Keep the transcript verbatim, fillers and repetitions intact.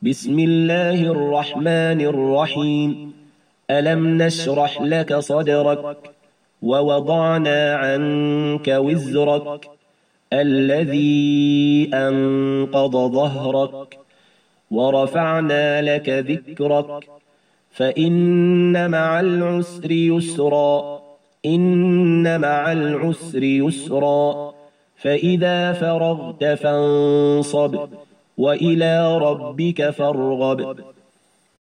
بسم الله الرحمن الرحيم. ألم نشرح لك صدرك ووضعنا عنك وزرك الذي أنقض ظهرك ورفعنا لك ذكرك فإن مع العسر يسرا إن مع العسر يسرا فإذا فرغت فانصب وإلى ربك فارغب.